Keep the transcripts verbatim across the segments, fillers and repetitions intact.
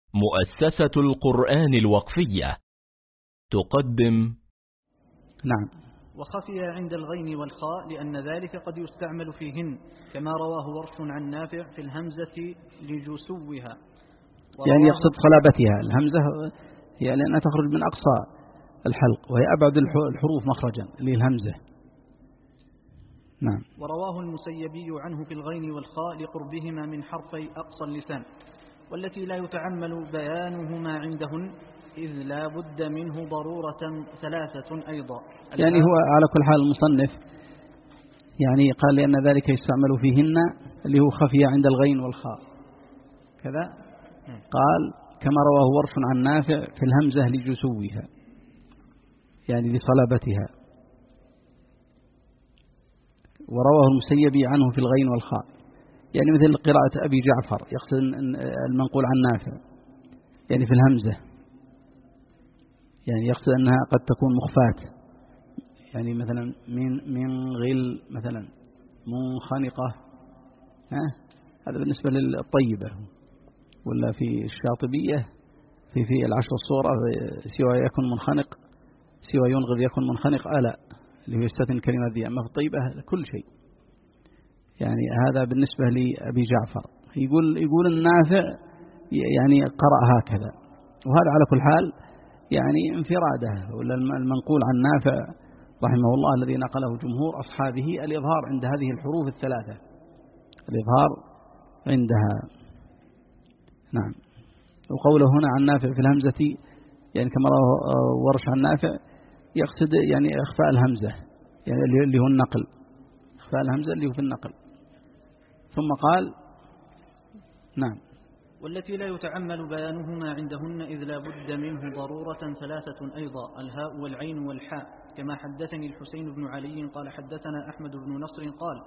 مؤسسة القرآن الوقفية تقدم. نعم. وخفي عند الغين والخاء لأن ذلك قد يستعمل فيهن، كما رواه ورش عن نافع في الهمزة لجسوها، يعني يقصد صلابتها. الهمزة هي لأنها تخرج من أقصى الحلق وهي أبعد الحروف مخرجا للهمزة. نعم. ورواه المسيبي عنه في الغين والخاء لقربهما من حرفي أقصى اللسان، والتي لا يتعمل بيانهما عندهن إذ لا بد منه ضرورة ثلاثة أيضا. يعني هو على كل حال المصنف يعني قال لأن ذلك يستعمل فيهن اللي هو خفي عند الغين والخاء كذا. قال كما رواه ورش عن نافع في الهمزة لجسوها، يعني لصلابتها. ورواه المسيبي عنه في الغين والخاء، يعني مثل قراءة أبي جعفر، يقصد المنقول عن نافع يعني في الهمزة، يعني يقصد أنها قد تكون مخفاة، يعني مثلا من من غل مثلا منخنقة، ها هذا بالنسبة للطيبة. ولا في الشاطبية في في العشر الصورة سوى يكن منخنق سوى ينغذ يكن منخنق ألا اللي هو يستثني كلمة ذي. أما في الطيبة كل شيء. يعني هذا بالنسبة لأبي جعفر. يقول يقول النافع يعني قرأ هكذا، وهذا على كل حال يعني انفراده. ولا المنقول عن نافع رحمه الله الذي نقله جمهور أصحابه الإظهار عند هذه الحروف الثلاثة، الإظهار عندها. نعم. وقوله هنا عن نافع في الهمزة يعني كما ورش عن نافع يقصد يعني إخفاء الهمزة، يعني اللي هو النقل، إخفاء الهمزة اللي هو في النقل. ثم قال نعم. والتي لا يتعمل بيانهما عندهن إذ لا بد منه ضرورة ثلاثة أيضا، الهاء والعين والحاء، كما حدثني الحسين بن علي قال حدثنا أحمد بن نصر قال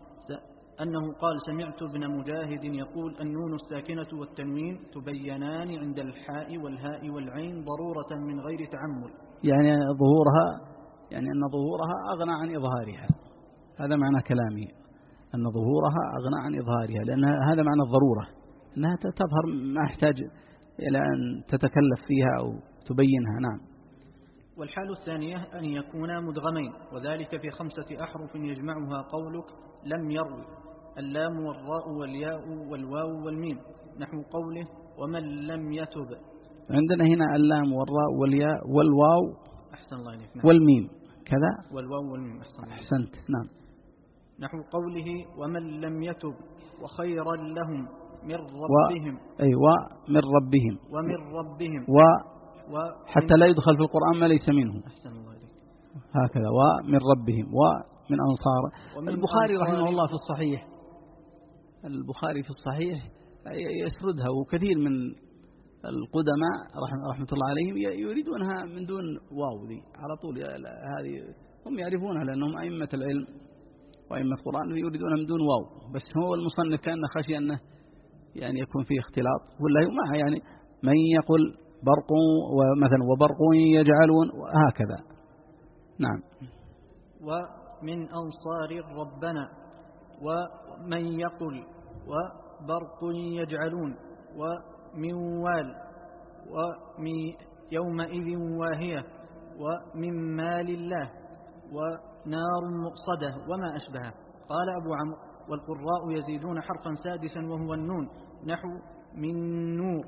أنه قال سمعت ابن مجاهد يقول النون الساكنة والتنوين تبينان عند الحاء والهاء والعين ضرورة من غير تعمل، يعني ظهورها يعني أن ظهورها أغنى عن إظهارها. هذا معنى كلامي، أن ظهورها أغنى عن إظهارها، لأن هذا معنى الضرورة، أنها تظهر ما يحتاج إلى أن تتكلف فيها أو تبينها. نعم. والحال الثانية أن يكونا مدغمين، وذلك في خمسة أحرف يجمعها قولك لم يروي، اللام والراء والياء والواو والميم، نحو قوله ومن لم يتب. عندنا هنا اللام والراء والياء والواو أحسن الله إليك. نعم. والميم كذا. والواو والميم. أحسن الله. أحسنت. نعم. نحو قوله ومن لم يتب وخيرا لهم من ربهم. و... أي ومن ربهم ومن ربهم و... حتى لا يدخل في القرآن ما ليس منه. أحسن الله إليك. هكذا ومن ربهم ومن أنصار. البخاري رحمه الله في الصحيح، البخاري في الصحيح يسردها، وكثير من القدماء رحمة الله عليهم يريدونها من دون واو ذي على طول. هذه هم يعرفونها لأنهم أئمة العلم وأئمة القرآن، يريدونها من دون واو. بس هو المصنف كان خشي أنه يعني يكون فيه اختلاط، ولا معها يعني من يقول برق ومثلا وبرق يجعلون وهكذا. نعم. ومن أنصار ربنا ومن يقل وبرق يجعلون ومن وال ومن يومئذ واهية ومن مال الله ونار مؤصدة وما أشبهه. قال أبو عمرو والقراء يزيدون حرفا سادسا وهو النون، نحو من نور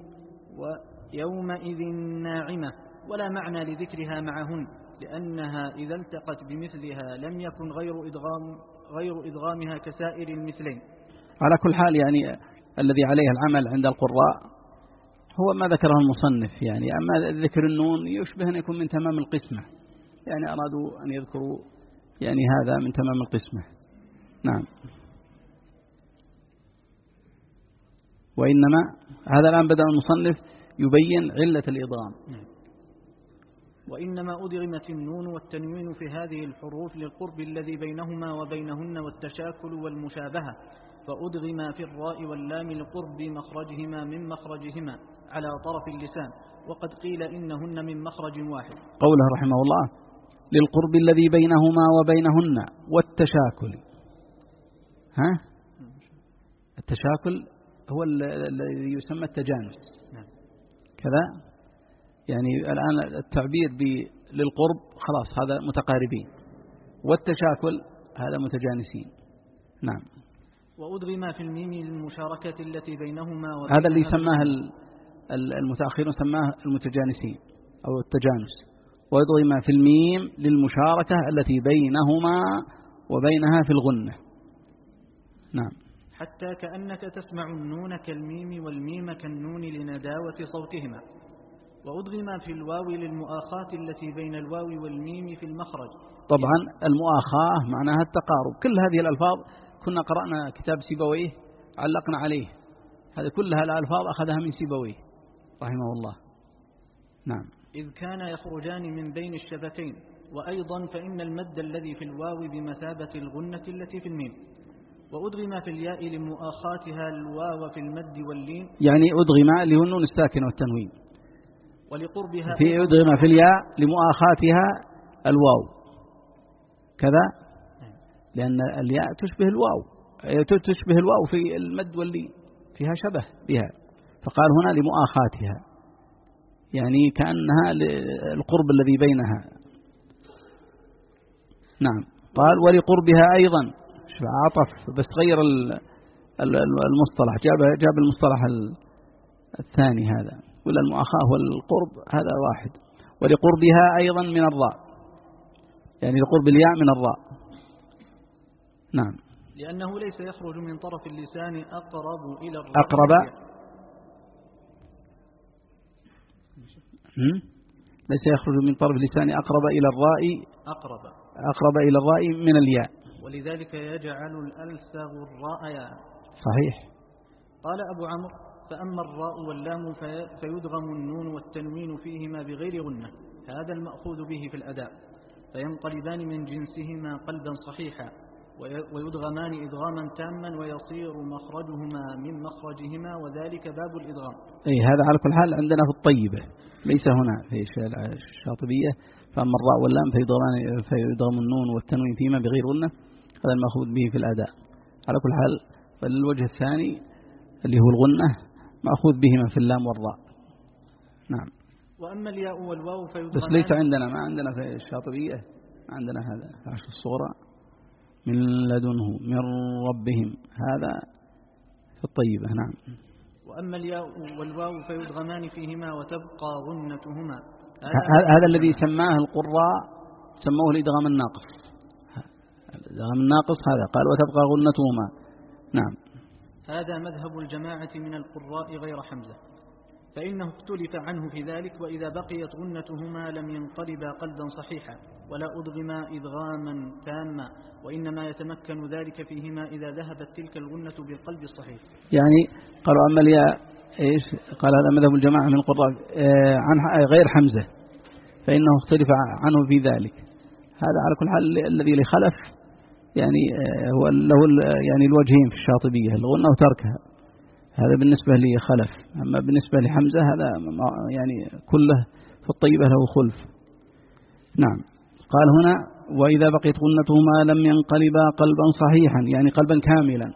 ويومئذ ناعمة، ولا معنى لذكرها معهن لأنها إذا التقت بمثلها لم يكن غير إدغام غير إدغامها كسائر المثلين. على كل حال يعني الذي عليه العمل عند القراء هو ما ذكره المصنف. يعني أما ذكر النون يشبه أن يكون من تمام القسمة، يعني أرادوا أن يذكروا يعني هذا من تمام القسمة. نعم. وإنما هذا الآن بدأ المصنف يبين علة الإضغام. وإنما أدغمت النون والتنوين في هذه الحروف للقرب الذي بينهما وبينهن والتشاكل والمشابهة، فأدغما في الراء واللام لقرب مخرجهما من مخرجهما على طرف اللسان، وقد قيل إنهن من مخرج واحد. قوله رحمه الله للقرب الذي بينهما وبينهن والتشاكل. ها التشاكل هو الذي يسمى التجانس. كذا يعني الآن التعبير للقرب خلاص هذا متقاربين، والتشاكل هذا متجانسين. نعم. وأدغم في الميم المشاركة التي بينهما، هذا اللي سماه المتأخرون سماه المتجانسين أو التجانس. وأدغم في الميم للمشاركة التي بينهما وبينها في الغنة. نعم. حتى كأنك تسمع النون كالميم والميم كالنون لنداوة صوتهما. وأدغم في الواو للمؤاخاة التي بين الواو والميم في المخرج. طبعا المؤاخاة معناها التقارب. كل هذه الألفاظ كنا قرأنا كتاب سيبويه علقنا عليه، هذه كلها الألفاظ أخذها من سيبويه رحمه الله. نعم. إذ كان يخرجان من بين الشفتين. وأيضا فإن المد الذي في الواو بمثابة الغنة التي في الميم. وأدغم في الياء لمؤاخاتها الواو في المد واللين، يعني أدغم اللي هو النون الساكن والتنوين، ولقربها في أدغم في الياء لمؤاخاتها الواو كذا، لأن الياء تشبه الواو تشبه الواو في المد واللين، فيها شبه بها، فقال هنا لمؤاخاتها يعني كأنها القرب الذي بينها. نعم. قال ولقربها أيضا عطف بس غير المصطلح، جاب جاب المصطلح الثاني هذا، ولا المؤاخاة والقرب هذا واحد. ولقربها أيضا من الراء، يعني لقرب الياء من الراء. نعم. لأنه ليس يخرج من طرف اللسان أقرب إلى الراء أقرب ليس يخرج من طرف اللسان أقرب إلى الراء أقرب أقرب إلى الراء من الياء، ولذلك يجعل الألسغ الراء ياء. صحيح. قال أبو عمرو فأما الراء واللام فيدغم النون والتنوين فيهما بغير غنة، هذا المأخوذ به في الأداء، فينقلبان من جنسهما قلبا صحيحا، ويدغمان إدغاما تاما، ويصير مخرجهما من مخرجهما، وذلك باب الإدغام. أي هذا على كل حال عندنا في الطيبة، ليس هنا في الشاطبية. فأما الراء واللام فيدغمان فيدغم النون والتنوين فيهما بغير غنة، هذا المأخوذ به في الأداء. على كل حال فالوجه الثاني اللي هو الغنة مأخوذ بهما في اللام والراء. نعم. وأما الياء والواو فيدغمان، بس ليس عندنا، ما عندنا في الشاطبية، ما عندنا هذا في عشر الصغرى من لدنه من ربهم، هذا في الطيبة. نعم. وأما الياء والواو فيدغمان فيهما وتبقى غنتهما، هذا الذي سماه القراء سموه الإدغام الناقص. الإدغام الناقص هذا قال وتبقى غنتهما. نعم. هذا مذهب الجماعة من القراء غير حمزة، فإنه اختلف عنه في ذلك. وإذا بقيت غنتهما لم ينقلبا قلبا صحيحا ولا أدغما إدغاما تاما، وإنما يتمكن ذلك فيهما إذا ذهبت تلك الغنة بالقلب الصحيح. يعني قالوا أما الياء إيش قال هذا مذهب الجماعة من القراء آه عن غير حمزة، فإنه اختلف عنه في ذلك. هذا على كل حال الذي لخلف يعني آه هو له يعني الوجهين في الشاطبية، الغنة وتركها، هذا بالنسبة لخلف. أما بالنسبة لحمزة هذا يعني كله في الطيبة له خلف. نعم. قال هنا وإذا بقيت غنتهما لم ينقلبا قلبا صحيحا، يعني قلبا كاملا،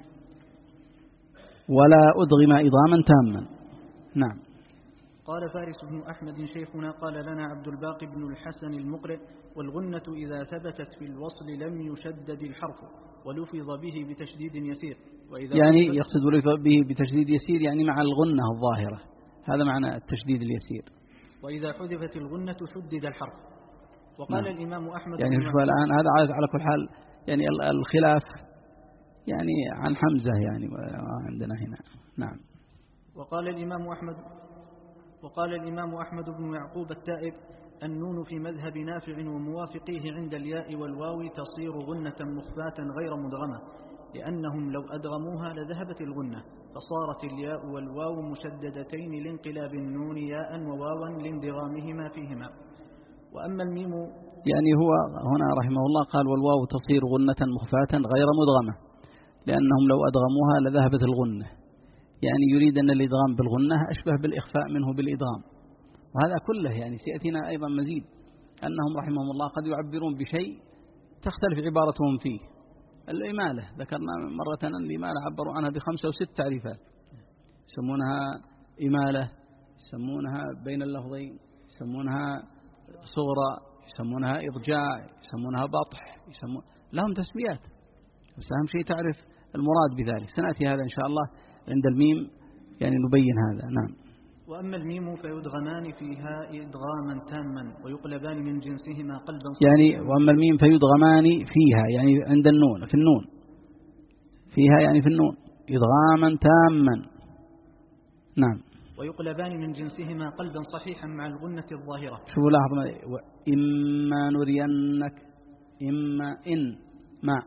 ولا أدغم إضغاما تاما. نعم. قال فارس بن أحمد شيخنا قال لنا عبد الباقي بن الحسن المقرئ والغنة إذا ثبتت في الوصل لم يشدد الحرف ولفظ به بتشديد يسير. وإذا يعني يقصد ولفظ به بتشديد يسير يعني مع الغنة الظاهرة، هذا معنى التشديد اليسير. وإذا حذفت الغنة شدد الحرف. وقال نعم. الإمام أحمد يعني شوف الآن هذا على كل حال يعني الخلاف يعني عن حمزة يعني عندنا هنا. نعم. وقال الإمام أحمد وقال الإمام أحمد بن يعقوب التائب النون في مذهب نافع وموافقيه عند الياء والواو تصير غنة مخفاة غير مدغمة، لأنهم لو أدغموها لذهبت الغنة، فصارت الياء والواو مشددتين لانقلاب النون ياء وواوا لاندغامهما فيهما. وأما الميم يعني هو هنا رحمه الله قال والواو تصير غنة مخفاة غير مدغمة، لأنهم لو أدغموها لذهبت الغنة، يعني يريد أن الإدغام بالغنة أشبه بالإخفاء منه بالإدغام. وهذا كله يعني سيأتينا أيضا مزيد أنهم رحمهم الله قد يعبرون بشيء تختلف عبارتهم فيه. الإمالة ذكرنا مرة أن الإمالة عبروا عنها بخمسة وست تعريفات، يسمونها إمالة، يسمونها بين اللفظين، يسمونها صغرى، يسمونها إضجاع، يسمونها بطح، يسمون لهم تسميات، بس أهم شيء تعرف المراد بذلك. سنأتي هذا إن شاء الله عند الميم يعني نبين هذا. نعم. وأما الميم فيدغمان فيها إدغاما تاما ويقلبان من جنسهما قلبا يعني وأما الميم فيدغمان فيها يعني عند النون، في النون، فيها يعني في النون إدغاما تاما. نعم. ويقلبان من جنسهما قلبا صحيحا مع الغنة الظاهرة. شوفوا لاحظ، إما نرينك، إما إن ما،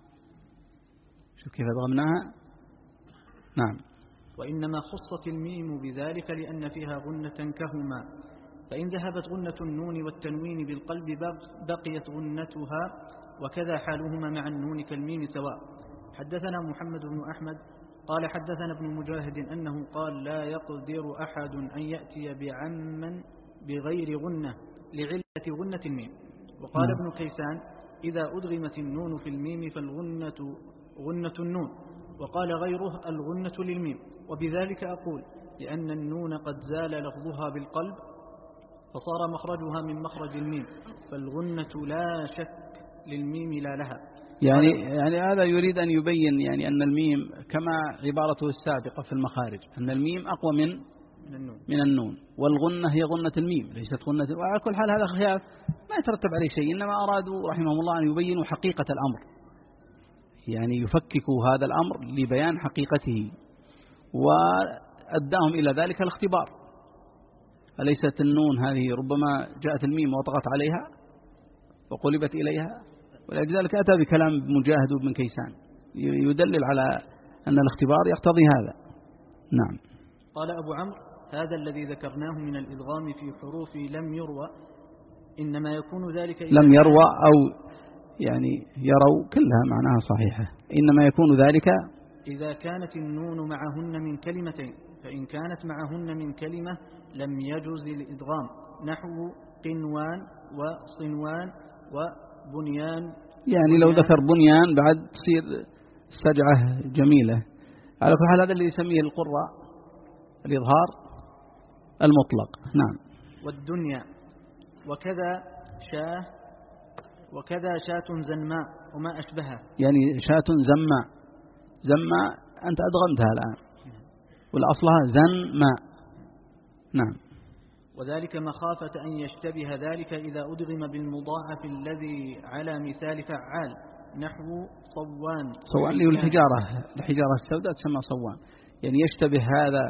شوف كيف أدغمناها. نعم. وإنما خصت الميم بذلك لأن فيها غنة كهما، فإن ذهبت غنة النون والتنوين بالقلب بقيت غنتها، وكذا حالهما مع النون كالميم سواء. حدثنا محمد بن أحمد قال حدثنا ابن مجاهد أنه قال لا يقدر أحد أن يأتي بعما بغير غنة لعلة غنة الميم. وقال ابن كيسان إذا أدغمت النون في الميم فالغنة غنة النون، وقال غيره الغنة للميم. وبذلك أقول لأن النون قد زال لفظها بالقلب فصار مخرجها من مخرج الميم، فالغنة لا شك للميم لا لها. يعني يعني هذا يريد أن يبين يعني أن الميم كما عبارته السابقة في المخارج أن الميم أقوى من من النون, من النون والغنة هي غنة الميم ليست غنة. وعلى كل حال هذا خلاف ما يترتب عليه شيء، إنما أرادوا رحمهم الله أن يبينوا حقيقة الأمر، يعني يفككوا هذا الأمر لبيان حقيقته، وأداهم إلى ذلك الاختبار. أليست النون هذه ربما جاءت الميم وطغت عليها وقلبت إليها، ولذلك أتى بكلام مجاهد وابن كيسان يدلل على أن الاختبار يقتضي هذا. نعم. قال أبو عمرو هذا الذي ذكرناه من الإدغام في حروف لم يروى إنما يكون ذلك لم يروى أو يعني يروا كلها معناها صحيحة، إنما يكون ذلك إذا كانت النون معهن من كلمتين، فإن كانت معهن من كلمة لم يجوز الإدغام، نحو قنوان وصنوان وبنيان. يعني لو ذكر بنيان بعد تصير سجعة جميلة. على كل حال هذا اللي يسميه القراء الإظهار المطلق. نعم. والدنيا وكذا شاه وكذا شاة زنماء وما أشبهها، يعني شاة زنماء، زنماء أنت أدغمتها الآن والأصلها زنماء. نعم. وذلك مخافة أن يشتبه ذلك إذا أدغم بالمضاعف الذي على مثال فعال، نحو صوان. صوان اللي هو الحجارة، الحجارة السوداء تسمى صوان، يعني يشتبه هذا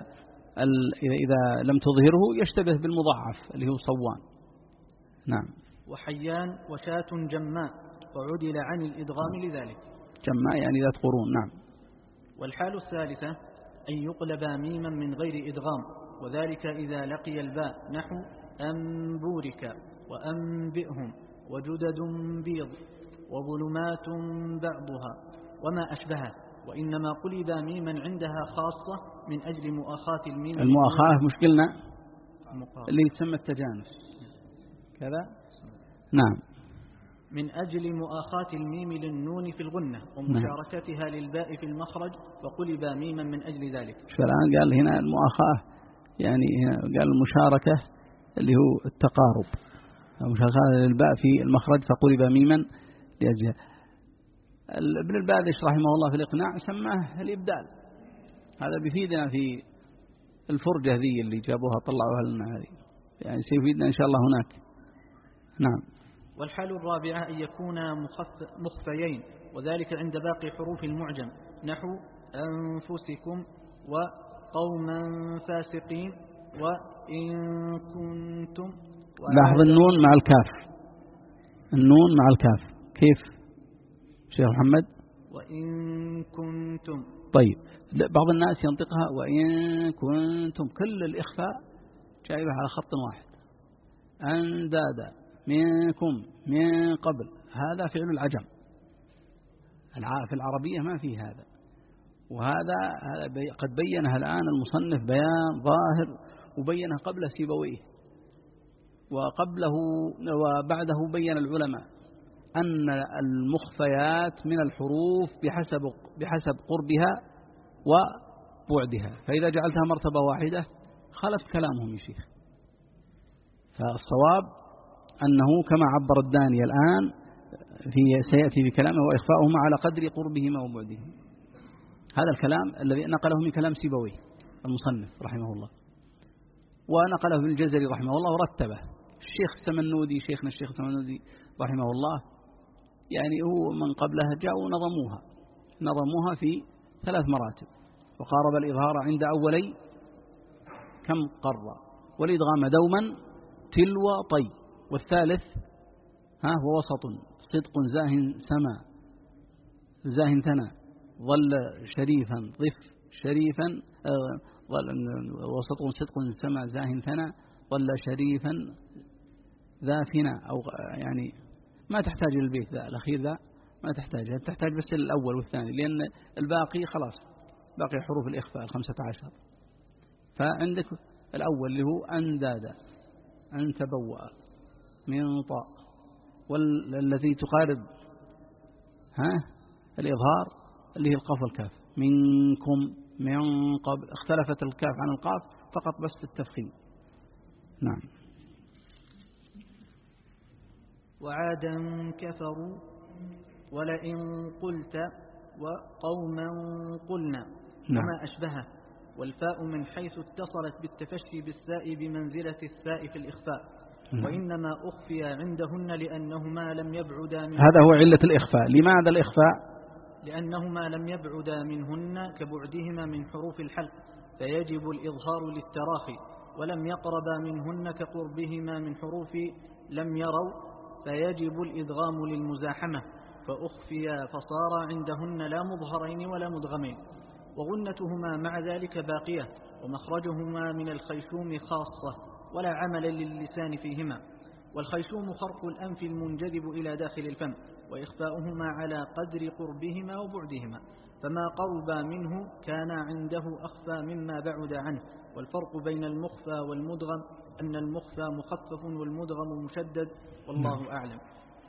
إذا لم تظهره يشتبه بالمضاعف اللي هو صوان. نعم. وحيان وشاة جماء وعدل عن الإدغام لذلك. جماء يعني ذات قرون. نعم. والحال الثالثة أن يقلب ميما من غير إدغام، وذلك إذا لقي الباء، نحو أنبورك وأنبئهم وجدد بيض وظلمات بعضها وما أشبهه. وإنما قلب ميما عندها خاصة من أجل مؤاخاة الميم. المؤاخاة مشكلنا اللي يسمى التجانس كذا. نعم. من أجل مؤاخاة الميم للنون في الغنة ومشاركتها نعم. للباء في المخرج، فقلب ميما من أجل ذلك. فالآن قال هنا المؤاخاة يعني قال المشاركة اللي هو التقارب، مشاركة للباء في المخرج فقلب ميما لأجلها. ابن البادش رحمه الله في الإقناع سماه الإبدال. هذا بيفيدنا في الفرجة ذي اللي جابوها طلعوها لنا هذه، يعني سيفيدنا إن شاء الله هناك. نعم. والحال الرابعة أن يكون مخفيين، وذلك عند باقي حروف المعجم، نحو أنفسكم وقوما فاسقين وإن كنتم. لاحظ النون مع الكاف، النون مع الكاف كيف شيخ محمد؟ وإن كنتم. طيب بعض الناس ينطقها وإن كنتم، كل الإخفاء جايبها على خط واحد. أندادا منكم من قبل، هذا فعل العجم، في العربية ما في هذا. وهذا قد بينها الآن المصنف بيان ظاهر، وبينها قبل سيبويه وقبله وبعده بين العلماء أن المخفيات من الحروف بحسب بحسب قربها وبعدها، فإذا جعلتها مرتبة واحدة خالف كلامهم يا شيخ. فالصواب أنه كما عبر الداني الآن في سيأتي في كلامه وإخفاؤهما على قدر قربهما وبعدهما. هذا الكلام الذي نقله من كلام سيبويه المصنف رحمه الله، ونقله ابن الجزري رحمه الله ورتبه الشيخ السمنودي شيخنا الشيخ السمنودي رحمه الله، يعني هو من قبله جاءوا نظموها نظموها في ثلاث مراتب، وقارب الإظهار عند أولي كم قرى، والإدغام دوما تلو طي، والثالث ها هو وسط صدق زاه سما زاه ثنا ظل شريفا ضف شريفا آه وسط صدق سما زاه ثنا ظل شريفا ذا فنا، أو يعني ما تحتاج البيت ذا الأخير ذا ما تحتاج، تحتاج بس الأول والثاني، لأن الباقي خلاص باقي حروف الإخفاء الخمسة عشر. فعندك الأول اللي هو أندادا أن تبوأ من طاء، والذي تقارب ها الإظهار اللي هي القاف والكاف، منكم من قبل، اختلفت الكاف عن القاف فقط بس التفخيم. نعم. وعادا كفروا ولئن قلت وقوما قلنا نعم. وما أشبهه، والفاء من حيث اتصلت بالتفشي بالساء بمنزلة الساء في الإخفاء، نعم. وإنما أخفي عندهن لأنهما لم يبعدا من هذا هو علة الإخفاء. لماذا الإخفاء؟ لأنهما لم يبعدا منهن كبعدهما من حروف الحلق فيجب الإظهار للتراخي، ولم يقربا منهن كقربهما من حروف لم يروا فيجب الإدغام للمزاحمة، فأخفيا فصار عندهن لا مظهرين ولا مدغمين، وغنتهما مع ذلك باقية، ومخرجهما من الخيشوم خاصة ولا عمل للسان فيهما، والخيشوم خرق الأنف المنجذب إلى داخل الفم، وإخفاؤهما على قدر قربهما وبعدهما، فما قرب منه كان عنده أخفى مما بعد عنه، والفرق بين المخفى والمدغم أن المخفى مخفف والمدغم مشدد، والله أعلم.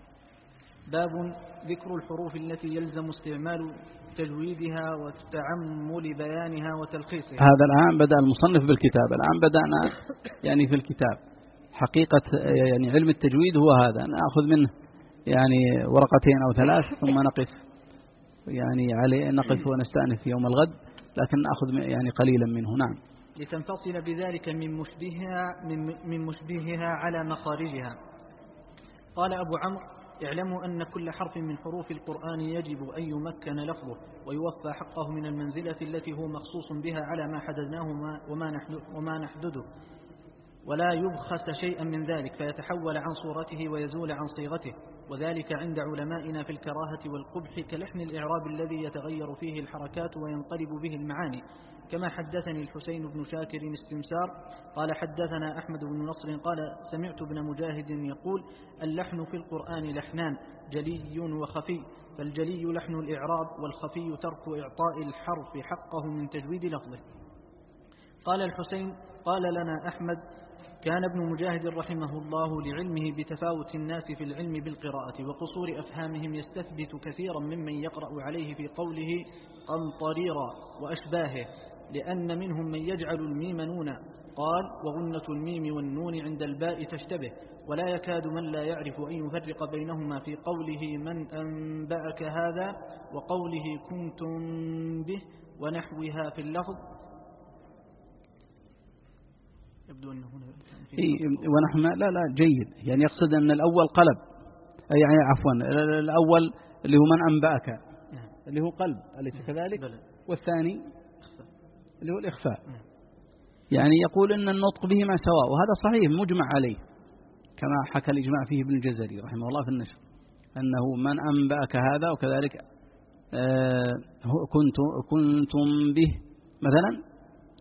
باب ذكر الحروف التي يلزم استعمال تجويدها وتعمل بيانها وتلخيصها. هذا الآن بدأ المصنف بالكتاب، الآن بدأنا يعني في الكتاب حقيقة يعني علم التجويد هو هذا، نأخذ منه يعني ورقتين أو ثلاث ثم نقف يعني عليه نقف ونستأنف يوم الغد، لكن نأخذ يعني قليلا منه. نعم. لتنفصل بذلك من مشبهها من, من مشبهها على مخارجها. قال أبو عمرو: اعلموا أن كل حرف من حروف القرآن يجب أن يمكن لفظه ويوفى حقه من المنزلة التي هو مخصوص بها على ما حددناه وما نحدده، ولا يبخس شيئا من ذلك فيتحول عن صورته ويزول عن صيغته، وذلك عند علمائنا في الكراهة والقبح كلحن الإعراب الذي يتغير فيه الحركات وينقلب به المعاني، كما حدثني الحسين بن شاكر استمسار قال حدثنا أحمد بن نصر قال سمعت ابن مجاهد يقول: اللحن في القرآن لحنان جلي وخفي، فالجلي لحن الإعراب، والخفي ترك إعطاء الحرف حقه من تجويد لفظه. قال الحسين: قال لنا أحمد: كان ابن مجاهد رحمه الله لعلمه بتفاوت الناس في العلم بالقراءة وقصور أفهامهم يستثبت كثيرا ممن يقرأ عليه في قوله قمطريرا وأشباهه، لأن منهم من يجعل الميم نونا، قال: وغنة الميم والنون عند الباء تشتبه، ولا يكاد من لا يعرف أن يفرق بينهما في قوله من أنبأك هذا وقوله كنتم به ونحوها في اللفظ. يبدو أنه هنا إيه ونحن لا لا جيد، يعني يقصد أن الأول قلب، يعني عفوا الأول اللي هو من أنبأك اللي هو قلب أليس كذلك؟ والثاني اللي هو الإخفاء، يعني يقول أن النطق بهما سواء، وهذا صحيح مجمع عليه كما حكى الإجماع فيه ابن الجزري رحمه الله في النشر، أنه من أنبأك هذا، وكذلك آه كنتم, كنتم به مثلا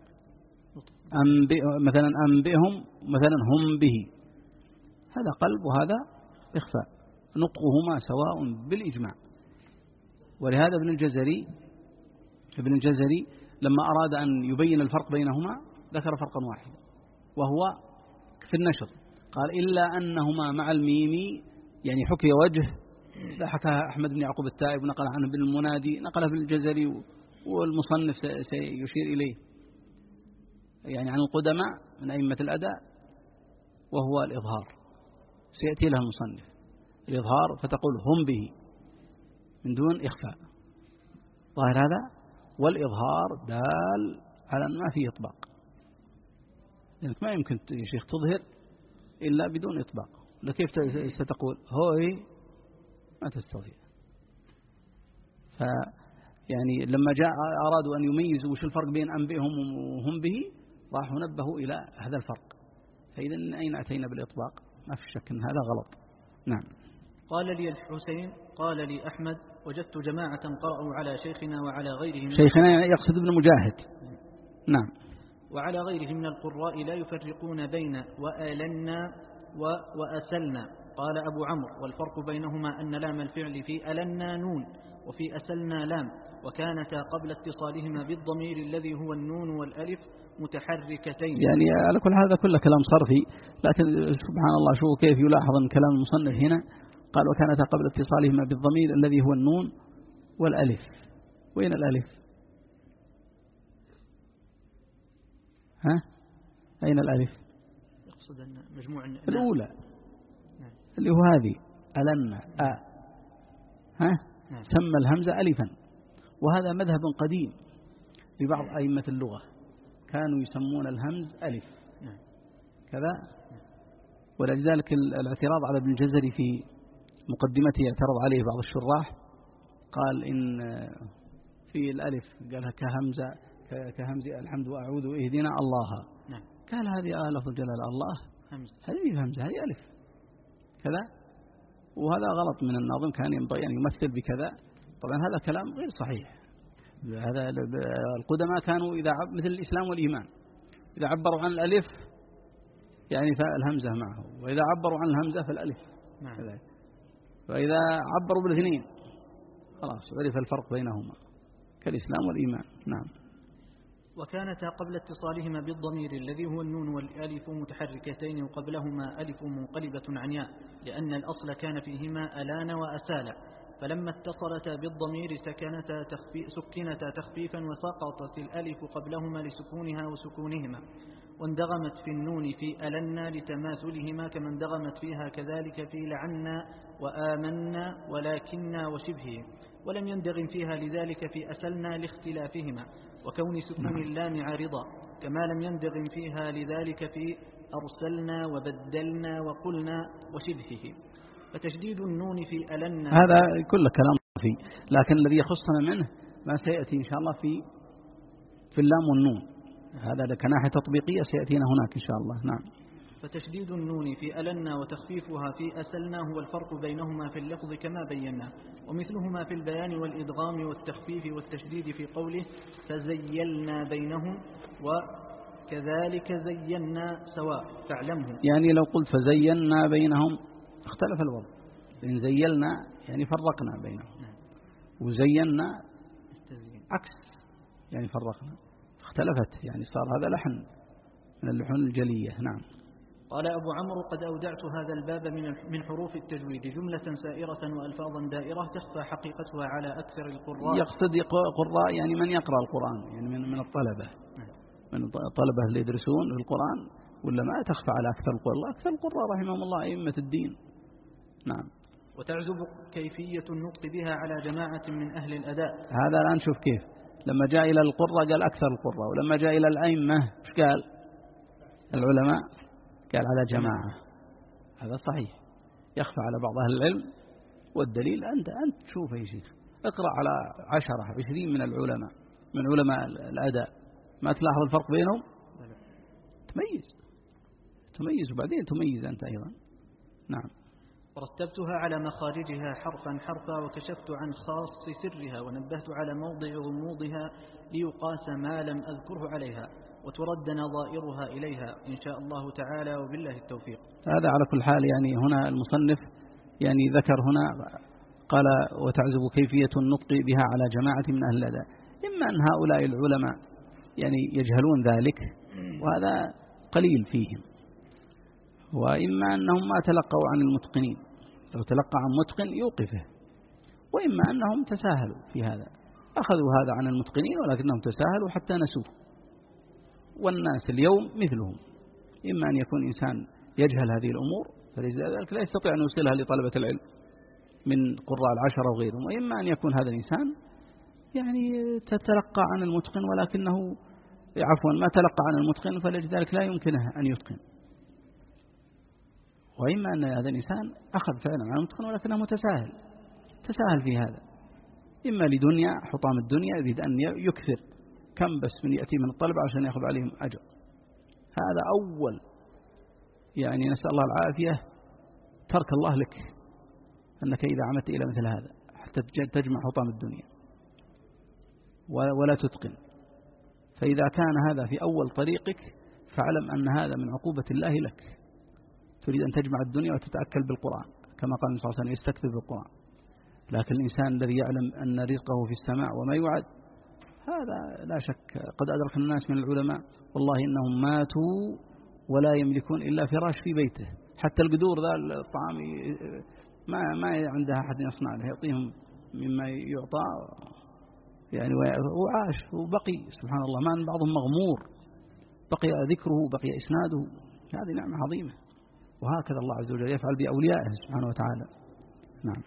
أنبئ مثلا أنبئهم مثلا هم به، هذا قلب وهذا إخفاء، نطقهما سواء بالإجماع. ولهذا ابن الجزري ابن الجزري لما أراد أن يبين الفرق بينهما ذكر فرقا واحدا، وهو في النشر قال: إلا أنهما مع الميم، يعني حكي وجه، لا حكاها أحمد بن يعقوب التائب ونقل عنه ابن المنادي، نقله ابن الجزري والمصنف سيشير إليه. يعني عن القدماء من أئمة الأداء، وهو الإظهار، سيأتي له المصنف الإظهار، فتقول هم به من دون إخفاء، ظاهر هذا. والإظهار دال على أن ما فيه إطباق، لأنك ما يمكن يا شيخ تظهر إلا بدون إطباق، لكيف ستقول هوي؟ ما تستطيع. فيعني لما جاء أرادوا أن يميزوا وش الفرق بين أن بهم وهم به، راحوا نبهوا إلى هذا الفرق. فإذا أين أتينا بالإطباق؟ ما في شك أن هذا غلط. نعم. قال لي الحسين قال لي أحمد وجدت جماعة قرأوا على شيخنا وعلى غيرهم. شيخنا يقصد ابن مجاهد. نعم. وعلى غيرهم من القراء لا يفرقون بين وآلنا وأسلنا. قال أبو عمرو والفرق بينهما أن لام الفعل في ألنا نون وفي أسلنا لام، وكانتا قبل اتصالهما بالضمير الذي هو النون والألف متحركتين. يعني على كل هذا كله كلام صرفي، لكن سبحان الله شو كيف يلاحظ أن كلام المصنف هنا قال وكانتا قبل اتصالهما بالضمير الذي هو النون والألف. وين الألف؟ ها؟ أين الألف؟ يقصد أن مجموع الأولى نعم. اللي هو هذه ألنا أ ها نعم. سمى الهمزة ألفا، وهذا مذهب قديم لبعض أئمة اللغة، كانوا يسمون الهمز ألف نعم. كذا. ولذلك الاعتراض على ابن الجزري في مقدمته اعترض عليه بعض الشراح، قال إن في الألف قالها كهمزة كهمز الحمد وأعوذ اهدنا الله نعم. قال هذه لفظ الجلال الله هذه همزة هذه ألف كذا، وهذا غلط من الناظم، كان ينبغي أن يمثل بكذا. طبعا هذا كلام غير صحيح. هذا القدماء كانوا إذا مثل الإسلام والإيمان، إذا عبروا عن الألف يعني فالهمزة معه، وإذا عبروا عن الهمزة فالألف نعم. وإذا عبروا بالاثنين خلاص عرف الفرق بينهما كالإسلام والإيمان. نعم. وكانتا قبل اتصالهما بالضمير الذي هو النون والألف متحركتين وقبلهما ألف منقلبة عن ياء، لأن الأصل كان فيهما ألان وأسالا، فلما اتصلتا بالضمير سكنتا, تخفي سكنتا تخفيفا وسقطت الألف قبلهما لسكونها وسكونهما، واندغمت في النون في ألنا لتماثلهما كما اندغمت فيها كذلك في لعنا وآمنا ولكننا وشبهه، ولم يندغم فيها لذلك في أسلنا لاختلافهما وكون سكون اللام عارضة، كما لم يندغم فيها لذلك في أرسلنا وبدلنا وقلنا وشبهه. فتشديد النون في ألنا هذا كل كلام فيه، لكن الذي يخصنا منه ما سيأتي إن شاء الله في في اللام والنون، هذا كناحية تطبيقية سيأتينا هناك إن شاء الله. نعم. فتشديد النون في ألنا وتخفيفها في أسلنا هو الفرق بينهما في اللفظ كما بينا، ومثلهما في البيان والإدغام والتخفيف والتشديد في قوله فزيلنا بينهم وكذلك زينا سواء فاعلمه. يعني لو قلت فزينا بينهم اختلف الوضع، لأن زيلنا يعني فرقنا بينهم وزينا عكس يعني فرقنا، اختلفت يعني صار هذا لحن من اللحون الجلية. نعم. قال أبو عمرو قد أودعت هذا الباب من حروف التجويد جملة سائرة وألفاظا دائرة تخفى حقيقتها على أكثر القراء. يقصد قراء يعني من يقرأ القرآن، يعني من من الطلبة من الطلبة اللي يدرسون في القرآن، ولا ما تخفى على أكثر القراء. أكثر القراء رحمهم الله أئمة الدين. نعم. وتعزب كيفية النطق بها على جماعة من أهل الأداء. هذا الآن شوف كيف لما جاء إلى القراء قال أكثر القراء، ولما جاء إلى الأئمة إيش قال؟ العلماء قال على جماعة. هذا صحيح، يخفى على بعض أهل العلم، والدليل أنت أنت تشوف يا شيخ، اقرأ على عشرة عشرين من العلماء من علماء الأداء، ما تلاحظ الفرق بينهم؟ تميز تميز وبعدين تميز أنت أيضا. نعم. ورتبتها على مخارجها حرفا حرفا وكشفت عن خاص سرها ونبهت على موضع غموضها ليقاس ما لم أذكره عليها وترد نظائرها إليها إن شاء الله تعالى وبالله التوفيق. هذا على كل حال يعني هنا المصنف يعني ذكر هنا قال وتعزب كيفية النطق بها على جماعة من أهل الأداء، إما أن هؤلاء العلماء يعني يجهلون ذلك وهذا قليل فيهم، وإما أنهم ما تلقوا عن المتقنين، لو تلقى عن متقن يوقفه، وإما أنهم تساهلوا في هذا، أخذوا هذا عن المتقنين ولكنهم تساهلوا حتى نسوه، والناس اليوم مثلهم، إما أن يكون إنسان يجهل هذه الأمور فلذلك لا يستطيع أن يوصلها لطلبة العلم من قراء العشرة وغيرهم، وإما أن يكون هذا الإنسان يعني تتلقى عن المتقن ولكنه عفوا ما تلقى عن المتقن فلذلك لا يمكنه أن يتقن، وإما أن هذا الإنسان أخذ فعلا عن المتقن ولكنه متساهل تساهل في هذا، إما لدنيا حطام الدنيا يريد أن يكثر كم بس من يأتي من الطلبة عشان يأخذ عليهم أجر. هذا أول يعني نسأل الله العافية ترك الله لك، أنك إذا عملت إلى مثل هذا حتى تجمع حطام الدنيا ولا تتقن، فإذا كان هذا في أول طريقك فاعلم أن هذا من عقوبة الله لك، تريد أن تجمع الدنيا وتتأكل بالقرآن كما قال النبي صلى الله عليه وسلم يستكثر بالقرآن، لكن الإنسان الذي يعلم أن رزقه في السماء وما يوعد هذا لا شك قد أدرك الناس من العلماء والله إنهم ماتوا ولا يملكون إلا فراش في بيته، حتى القدور ذا الطعام ما ما عندها أحد يصنع له، يعطيهم مما يعطى يعني وعاش وبقي سبحان الله، ما أن بعضهم مغمور بقي ذكره بقي إسناده، هذه نعمة عظيمة، وهكذا الله عز وجل يفعل بأوليائه سبحانه وتعالى. نعم.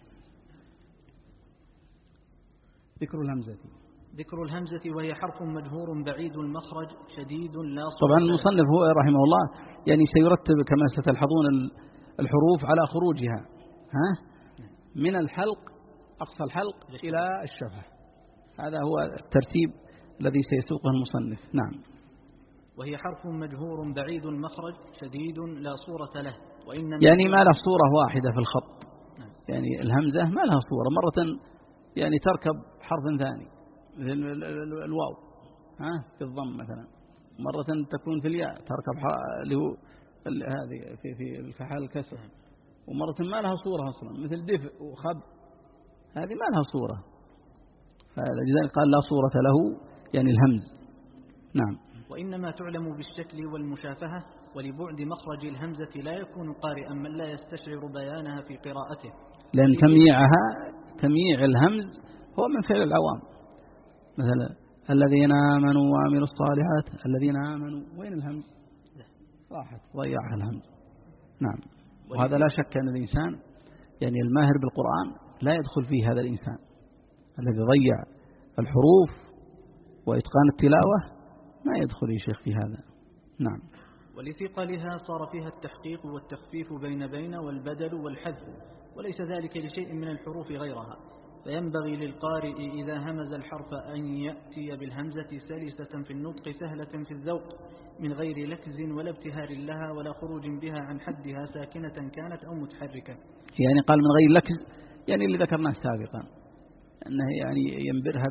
ذكر الهمزة ذكر الهمزة وهي حرف مجهور بعيد المخرج شديد لا صوت. طبعا المصنف هو رحمه الله يعني سيرتب كما ستلحظون الحروف على خروجها ها من الحلق أقصى الحلق إلى الشفة، هذا هو الترتيب الذي سيسوقه المصنف. نعم. وهي حرف مجهور بعيد المخرج شديد لا صورة له، وإنما يعني ما له صورة واحدة في الخط، يعني الهمزة ما لها صورة، مرة يعني تركب حرف ثاني مثل الواو ها في الضم مثلا، مرة تكون في الياء تركب اللي هو هذه في في في حال الكسر، ومرة ما لها صورة أصلا مثل دفء وخب، هذه ما لها صورة، فلذلك قال لا صورة له يعني الهمز. نعم. وإنما تعلم بالشكل والمشافهة، ولبعد مخرج الهمزة لا يكون قارئا من لا يستشعر بيانها في قراءته، لأن تمييعها تمييع الهمز هو من فعل العوام، مثلا الذين آمنوا وعملوا الصالحات، الذين آمنوا وين الهمز؟ راحت ضيعها الهمز. نعم. وهذا لا شك أن الإنسان يعني الماهر بالقرآن لا يدخل فيه هذا الإنسان الذي ضيع الحروف وإتقان التلاوة، ما يدخل يا شيخ في هذا. نعم. ولثقلها صار فيها التحقيق والتخفيف بين بين والبدل والحذف، وليس ذلك لشيء من الحروف غيرها، فينبغي للقارئ إذا همز الحرف أن يأتي بالهمزة سلسة في النطق سهلة في الذوق من غير لكز ولا ابتهار لها ولا خروج بها عن حدها ساكنة كانت أو متحركة. يعني قال من غير لكز يعني اللي ذكرناه سابقا أنه يعني ينبرها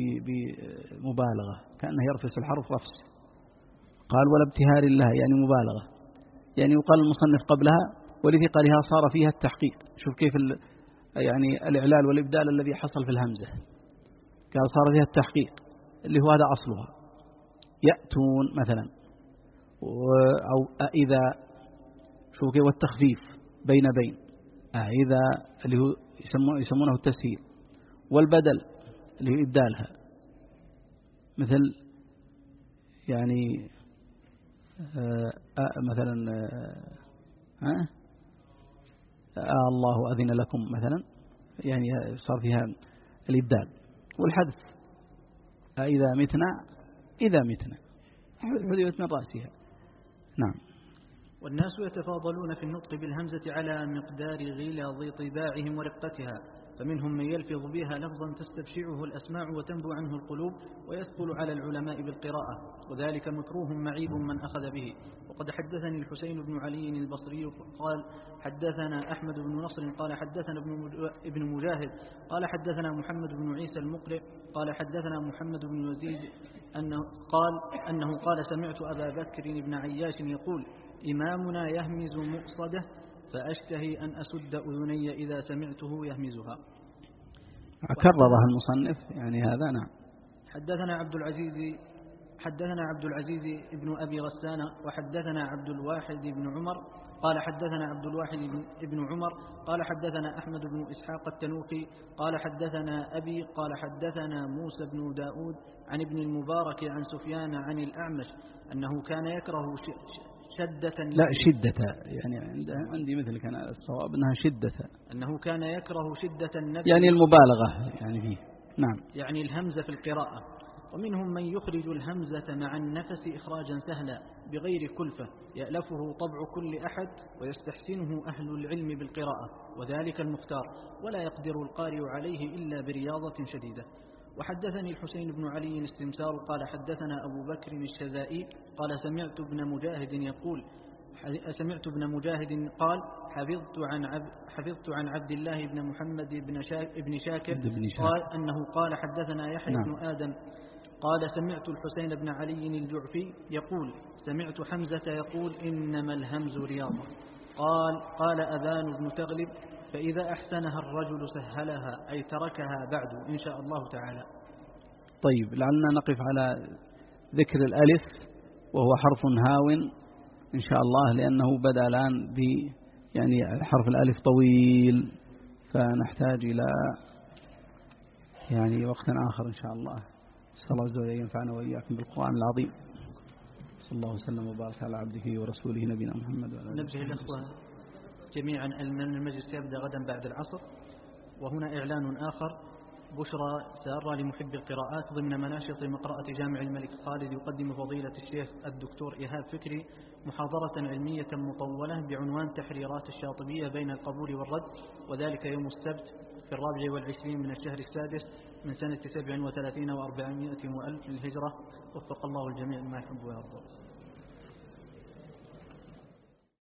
بمبالغة كأنه يرفس الحرف رفس، قال ولا ابتهار لها يعني مبالغة، يعني يقال المصنف قبلها ولثقلها صار فيها التحقيق، شوف كيف يعني الإعلال والإبدال الذي حصل في الهمزة، قال صار فيها التحقيق اللي هو هذا أصلها يأتون مثلا، أو إذا شوف كيف والتخفيف بين بين إذا اللي هو يسمونه التسهيل، والبدل اللي هو إبدالها مثل يعني آه مثلا آه آه الله أذن لكم مثلا، يعني صار فيها الإبدال والحذف، إذا متنا إذا متنا حذفت من رأسها. نعم. والناس يتفاضلون في النطق بالهمزة على مقدار غلاظ طباعهم ورقتها، فمنهم من يلفظ بها لفظا تستبشعه الأسماع وتنبو عنه القلوب ويثقل على العلماء بالقراءة، وذلك مكروه معيب من أخذ به. وقد حدثني الحسين بن علي البصري قال حدثنا أحمد بن نصر قال حدثنا ابن مجاهد قال حدثنا محمد بن عيسى المقرئ قال حدثنا محمد بن يزيد أنه قال, أنه قال سمعت أبا بكر بن عياش يقول إمامنا يهمز مقصده فأشتهي أن أسد أذني إذا سمعته يهمزها. كررها المصنف يعني هذا. نعم. حدثنا عبد العزيز حدثنا عبد العزيز ابن أبي غسان وحدثنا عبد الواحد بن عمر قال حدثنا عبد الواحد بن عمر قال حدثنا أحمد بن إسحاق التنوخي قال حدثنا أبي قال حدثنا موسى بن داود عن ابن المبارك عن سفيان عن الأعمش أنه كان يكره شدة لا شدة، يعني عندي مثل كان الصواب أنها شدة، أنه كان يكره شدة النبذ يعني المبالغة يعني فيه. نعم. يعني الهمزة في القراءة. ومنهم من يخرج الهمزة مع النفس إخراجا سهلا بغير كلفة يألفه طبع كل أحد ويستحسنه أهل العلم بالقراءة، وذلك المختار، ولا يقدر القارئ عليه إلا برياضة شديدة. وحدثني الحسين بن علي السمسار قال حدثنا أبو بكر الشذائي قال سمعت ابن مجاهد يقول سمعت ابن مجاهد قال حفظت عن عبد حفظت عن عبد الله بن محمد بن شاكر, بن شاكر قال أنه قال حدثنا يحيى نعم. بن آدم قال سمعت الحسين بن علي الجعفي يقول سمعت حمزة يقول إنما الهمز رياضة. قال قال أبان بن تغلب فإذا أحسنها الرجل سهلها أي تركها بعد إن شاء الله تعالى. طيب، لعلنا نقف على ذكر الألف وهو حرف هاو إن شاء الله، لأنه بدأ الآن ب يعني حرف الألف طويل، فنحتاج إلى يعني وقت آخر إن شاء الله. صلى الله عز وجل ينفعنا وإياكم بالقرآن العظيم. صلى الله وسلم وبارك على عبده ورسوله نبينا محمد وعلى آله. نبه الأخوة جميعا أن المجلس يبدأ غدا بعد العصر. وهنا إعلان آخر، بشرى سارة لمحب القراءات ضمن مناشط مقرأة جامع الملك خالد يقدم فضيلة الشيخ الدكتور إيهاب فكري محاضرة علمية مطولة بعنوان تحريرات الشاطبية بين القبول والرد، وذلك يوم السبت في الرابع والعشرين من الشهر السادس من سنة سبع وثلاثين وأربعمائة وألف للهجرة. وفق الله الجميع ما يحب ويرضى.